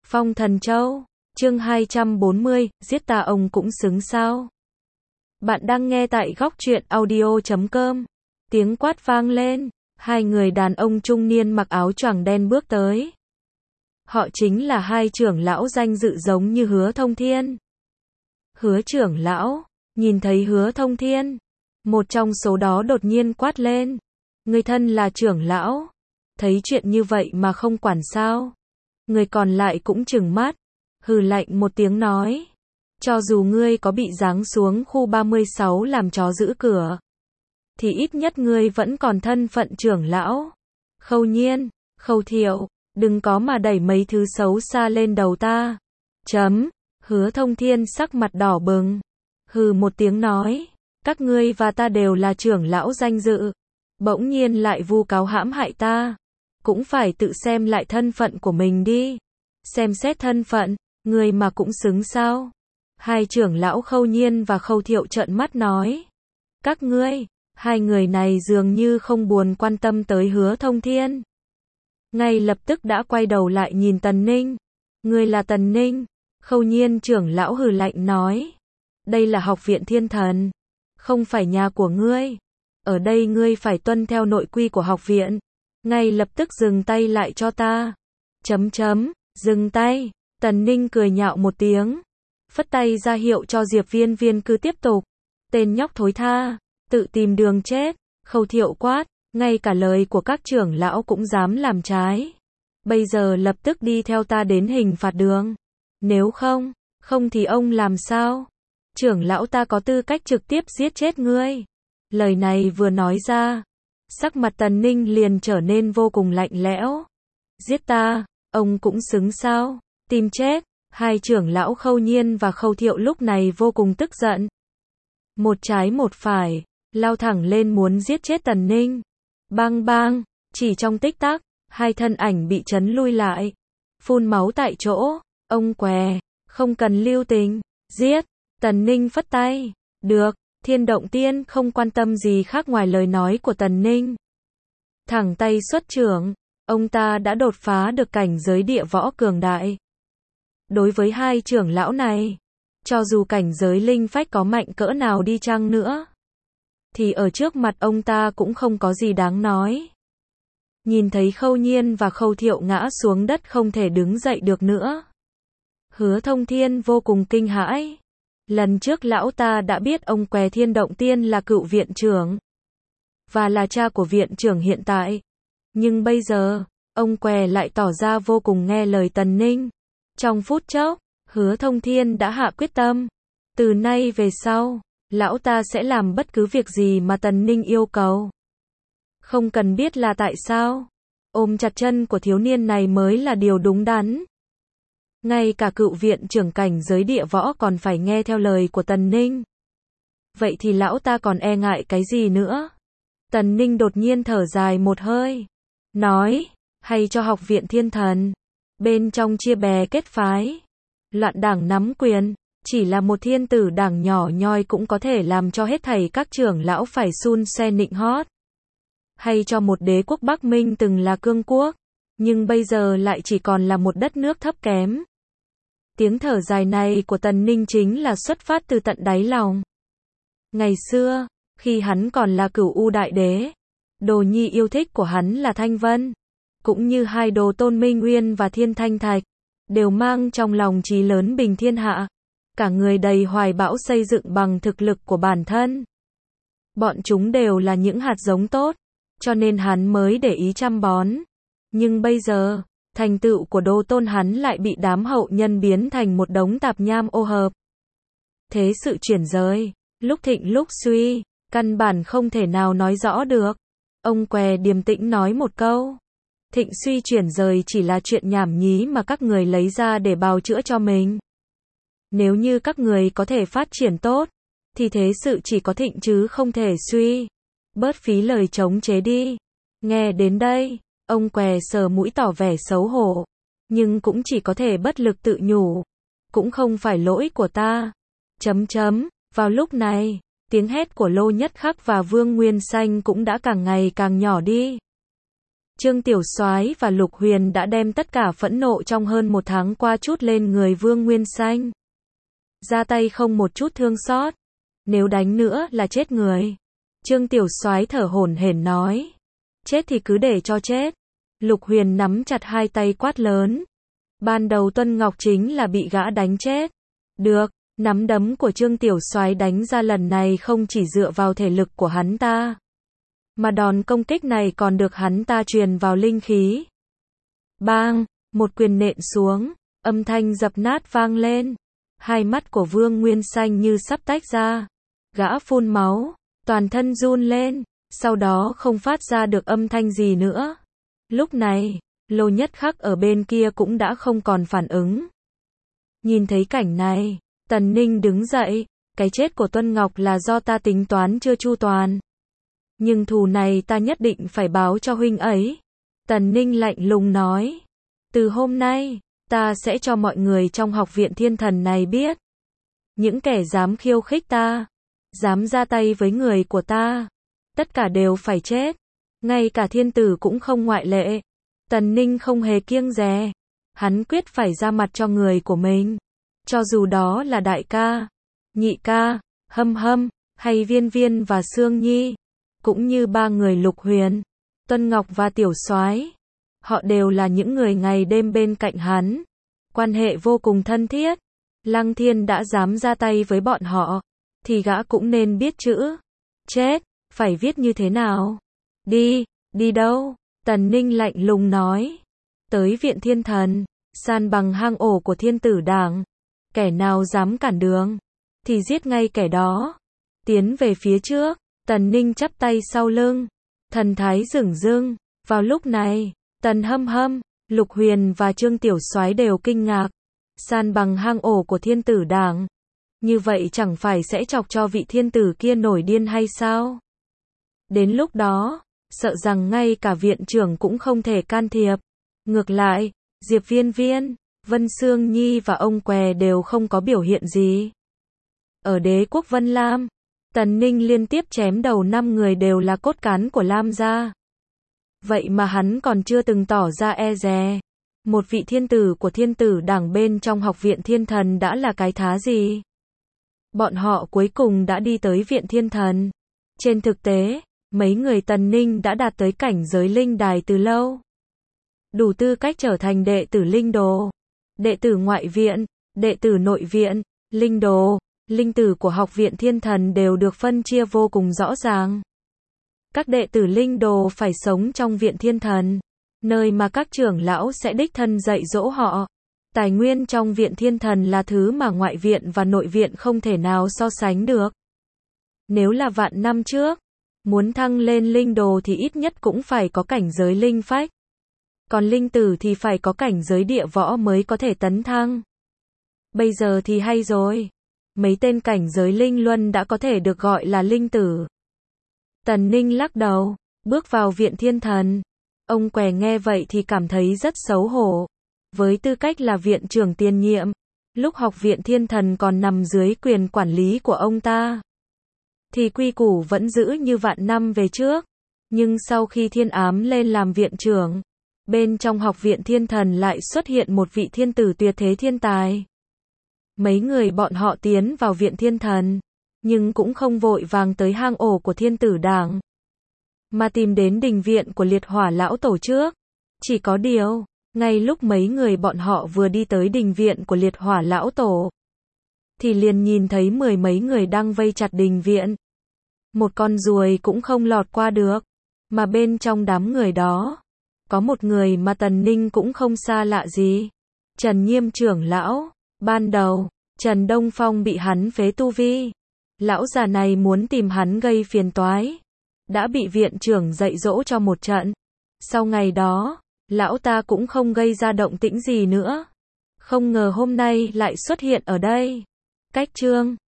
Phong Thần Châu, chương 240, giết ta ông cũng xứng sao? Bạn đang nghe tại góc truyện audio.com. Tiếng quát vang lên, hai người đàn ông trung niên mặc áo choàng đen bước tới. Họ chính là hai trưởng lão danh dự giống như Hứa Thông Thiên. Hứa trưởng lão, nhìn thấy Hứa Thông Thiên, một trong số đó đột nhiên quát lên. Người thân là trưởng lão, thấy chuyện như vậy mà không quản sao? Người còn lại cũng trừng mắt, hừ lạnh một tiếng nói. Cho dù ngươi có bị giáng xuống khu 36 làm chó giữ cửa, thì ít nhất ngươi vẫn còn thân phận trưởng lão. Khâu Nhiên, Khâu Thiệu, đừng có mà đẩy mấy thứ xấu xa lên đầu ta. Hứa Thông Thiên sắc mặt đỏ bừng, hừ một tiếng nói, các ngươi và ta đều là trưởng lão danh dự, bỗng nhiên lại vu cáo hãm hại ta, cũng phải tự xem lại thân phận của mình đi. Xem xét thân phận, người mà cũng xứng sao? Hai trưởng lão Khâu Nhiên và Khâu Thiệu trợn mắt nói. Các ngươi, hai người này dường như không buồn quan tâm tới Hứa Thông Thiên. Ngay lập tức đã quay đầu lại nhìn Tần Ninh. Ngươi là Tần Ninh? Khâu Nhiên trưởng lão hừ lạnh nói. Đây là học viện Thiên Thần, không phải nhà của ngươi. Ở đây ngươi phải tuân theo nội quy của học viện. Ngay lập tức dừng tay lại cho ta. Dừng tay. Tần Ninh cười nhạo một tiếng, phất tay ra hiệu cho Diệp Viên Viên cứ tiếp tục. Tên nhóc thối tha, tự tìm đường chết. Khâu Thiệu quát, ngay cả lời của các trưởng lão cũng dám làm trái. Bây giờ lập tức đi theo ta đến hình phạt đường. Nếu không thì ông làm sao? Trưởng lão ta có tư cách trực tiếp giết chết ngươi. Lời này vừa nói ra, sắc mặt Tần Ninh liền trở nên vô cùng lạnh lẽo. Giết ta, ông cũng xứng sao? Tìm chết. Hai trưởng lão Khâu Nhiên và Khâu Thiệu lúc này vô cùng tức giận. Một trái một phải, lao thẳng lên muốn giết chết Tần Ninh. Bang bang, chỉ trong tích tắc, hai thân ảnh bị chấn lui lại. Phun máu tại chỗ, ông què, không cần lưu tình, giết. Tần Ninh phất tay. Được, Thiên Động Tiên không quan tâm gì khác ngoài lời nói của Tần Ninh. Thẳng tay xuất trưởng, ông ta đã đột phá được cảnh giới địa võ cường đại. Đối với hai trưởng lão này, cho dù cảnh giới linh phách có mạnh cỡ nào đi chăng nữa, thì ở trước mặt ông ta cũng không có gì đáng nói. Nhìn thấy Khâu Nhiên và Khâu Thiệu ngã xuống đất không thể đứng dậy được nữa, Hứa Thông Thiên vô cùng kinh hãi. Lần trước lão ta đã biết ông què Thiên Động Tiên là cựu viện trưởng, và là cha của viện trưởng hiện tại. Nhưng bây giờ, ông què lại tỏ ra vô cùng nghe lời Tần Ninh. Trong phút chốc, Hứa Thông Thiên đã hạ quyết tâm. Từ nay về sau, lão ta sẽ làm bất cứ việc gì mà Tần Ninh yêu cầu. Không cần biết là tại sao. Ôm chặt chân của thiếu niên này mới là điều đúng đắn. Ngay cả cựu viện trưởng cảnh giới địa võ còn phải nghe theo lời của Tần Ninh. Vậy thì lão ta còn e ngại cái gì nữa? Tần Ninh đột nhiên thở dài một hơi, nói, hay cho học viện Thiên Thần, bên trong chia bè kết phái, loạn đảng nắm quyền, chỉ là một thiên tử đảng nhỏ nhoi cũng có thể làm cho hết thảy các trưởng lão phải xun xoe nịnh hót. Hay cho một đế quốc Bắc Minh từng là cương quốc, nhưng bây giờ lại chỉ còn là một đất nước thấp kém. Tiếng thở dài này của Tần Ninh chính là xuất phát từ tận đáy lòng. Ngày xưa, khi hắn còn là Cửu U Đại Đế, đồ nhi yêu thích của hắn là Thanh Vân, cũng như hai đồ tôn Minh Uyên và Thiên Thanh Thạch, đều mang trong lòng chí lớn bình thiên hạ, cả người đầy hoài bão xây dựng bằng thực lực của bản thân. Bọn chúng đều là những hạt giống tốt, cho nên hắn mới để ý chăm bón. Nhưng bây giờ, thành tựu của đồ tôn hắn lại bị đám hậu nhân biến thành một đống tạp nham ô hợp. Thế sự chuyển rời, lúc thịnh lúc suy, căn bản không thể nào nói rõ được. Ông què điềm tĩnh nói một câu. Thịnh suy chuyển rời chỉ là chuyện nhảm nhí mà các người lấy ra để bào chữa cho mình. Nếu như các người có thể phát triển tốt, thì thế sự chỉ có thịnh chứ không thể suy. Bớt phí lời chống chế đi. Nghe đến đây, ông què sờ mũi tỏ vẻ xấu hổ, nhưng cũng chỉ có thể bất lực tự nhủ. Cũng không phải lỗi của ta. Vào lúc này, tiếng hét của Lô Nhất Khắc và Vương Nguyên Xanh cũng đã càng ngày càng nhỏ đi. Trương Tiểu Soái và Lục Huyền đã đem tất cả phẫn nộ trong hơn một tháng qua trút lên người Vương Nguyên Xanh. Ra tay không một chút thương xót. Nếu đánh nữa là chết người. Trương Tiểu Soái thở hổn hển nói. Chết thì cứ để cho chết. Lục Huyền nắm chặt hai tay quát lớn. Ban đầu Tuân Ngọc chính là bị gã đánh chết. Được, nắm đấm của Trương Tiểu Soái đánh ra lần này không chỉ dựa vào thể lực của hắn ta, mà đòn công kích này còn được hắn ta truyền vào linh khí. Bang, một quyền nện xuống, âm thanh dập nát vang lên. Hai mắt của Vương Nguyên Xanh như sắp tách ra. Gã phun máu, toàn thân run lên, sau đó không phát ra được âm thanh gì nữa. Lúc này, Lô Nhất Khắc ở bên kia cũng đã không còn phản ứng. Nhìn thấy cảnh này, Tần Ninh đứng dậy, cái chết của Tuân Ngọc là do ta tính toán chưa chu toàn. Nhưng thù này ta nhất định phải báo cho huynh ấy. Tần Ninh lạnh lùng nói. Từ hôm nay, ta sẽ cho mọi người trong học viện thiên thần này biết. Những kẻ dám khiêu khích ta, dám ra tay với người của ta, tất cả đều phải chết. Ngay cả thiên tử cũng không ngoại lệ. Tần Ninh không hề kiêng dè. Hắn quyết phải ra mặt cho người của mình. Cho dù đó là đại ca, nhị ca, Hâm Hâm, hay Viên Viên và Sương Nhi. Cũng như ba người Lục Huyền, Tuân Ngọc và Tiểu Soái. Họ đều là những người ngày đêm bên cạnh hắn. Quan hệ vô cùng thân thiết. Lăng Thiên đã dám ra tay với bọn họ, thì gã cũng nên biết chữ chết, phải viết như thế nào. Đi, đi đâu? Tần Ninh lạnh lùng nói. Tới viện thiên thần, san bằng hang ổ của thiên tử đảng. Kẻ nào dám cản đường, thì giết ngay kẻ đó. Tiến về phía trước, Tần Ninh chắp tay sau lưng. Thần thái dửng dưng. Vào lúc này, Tần Hâm Hâm, Lục Huyền và Trương Tiểu Soái đều kinh ngạc. San bằng hang ổ của thiên tử đảng. Như vậy chẳng phải sẽ chọc cho vị thiên tử kia nổi điên hay sao? Đến lúc đó, sợ rằng ngay cả viện trưởng cũng không thể can thiệp. Ngược lại, Diệp Viên Viên, Vân Sương Nhi và ông Què đều không có biểu hiện gì. Ở đế quốc Vân Lam, Tần Ninh liên tiếp chém đầu 5 người đều là cốt cán của Lam gia. Vậy mà hắn còn chưa từng tỏ ra e dè. Một vị thiên tử của thiên tử đảng bên trong học viện thiên thần đã là cái thá gì? Bọn họ cuối cùng đã đi tới viện thiên thần. Trên thực tế, mấy người Tần Ninh đã đạt tới cảnh giới linh đài từ lâu. Đủ tư cách trở thành đệ tử linh đồ, đệ tử ngoại viện, đệ tử nội viện, linh đồ, linh tử của học viện thiên thần đều được phân chia vô cùng rõ ràng. Các đệ tử linh đồ phải sống trong viện thiên thần, nơi mà các trưởng lão sẽ đích thân dạy dỗ họ. Tài nguyên trong viện thiên thần là thứ mà ngoại viện và nội viện không thể nào so sánh được. Nếu là vạn năm trước, muốn thăng lên linh đồ thì ít nhất cũng phải có cảnh giới linh phách. Còn linh tử thì phải có cảnh giới địa võ mới có thể tấn thăng. Bây giờ thì hay rồi. Mấy tên cảnh giới linh luân đã có thể được gọi là linh tử. Tần Ninh lắc đầu, bước vào viện thiên thần. Ông Què nghe vậy thì cảm thấy rất xấu hổ. Với tư cách là viện trưởng tiền nhiệm, lúc học viện thiên thần còn nằm dưới quyền quản lý của ông ta, thì quy củ vẫn giữ như vạn năm về trước. Nhưng sau khi Thiên Ám lên làm viện trưởng, bên trong học viện thiên thần lại xuất hiện một vị thiên tử tuyệt thế thiên tài. Mấy người bọn họ tiến vào viện thiên thần, nhưng cũng không vội vàng tới hang ổ của thiên tử đảng, mà tìm đến đình viện của liệt hỏa lão tổ trước. Chỉ có điều, ngay lúc mấy người bọn họ vừa đi tới đình viện của liệt hỏa lão tổ, thì liền nhìn thấy 10 mấy người đang vây chặt đình viện. Một con ruồi cũng không lọt qua được, mà bên trong đám người đó, có một người mà Tần Ninh cũng không xa lạ gì. Trần Nhiêm trưởng lão. Ban đầu, Trần Đông Phong bị hắn phế tu vi. Lão già này muốn tìm hắn gây phiền toái. Đã bị viện trưởng dạy dỗ cho một trận. Sau ngày đó, lão ta cũng không gây ra động tĩnh gì nữa. Không ngờ hôm nay lại xuất hiện ở đây. Cách chương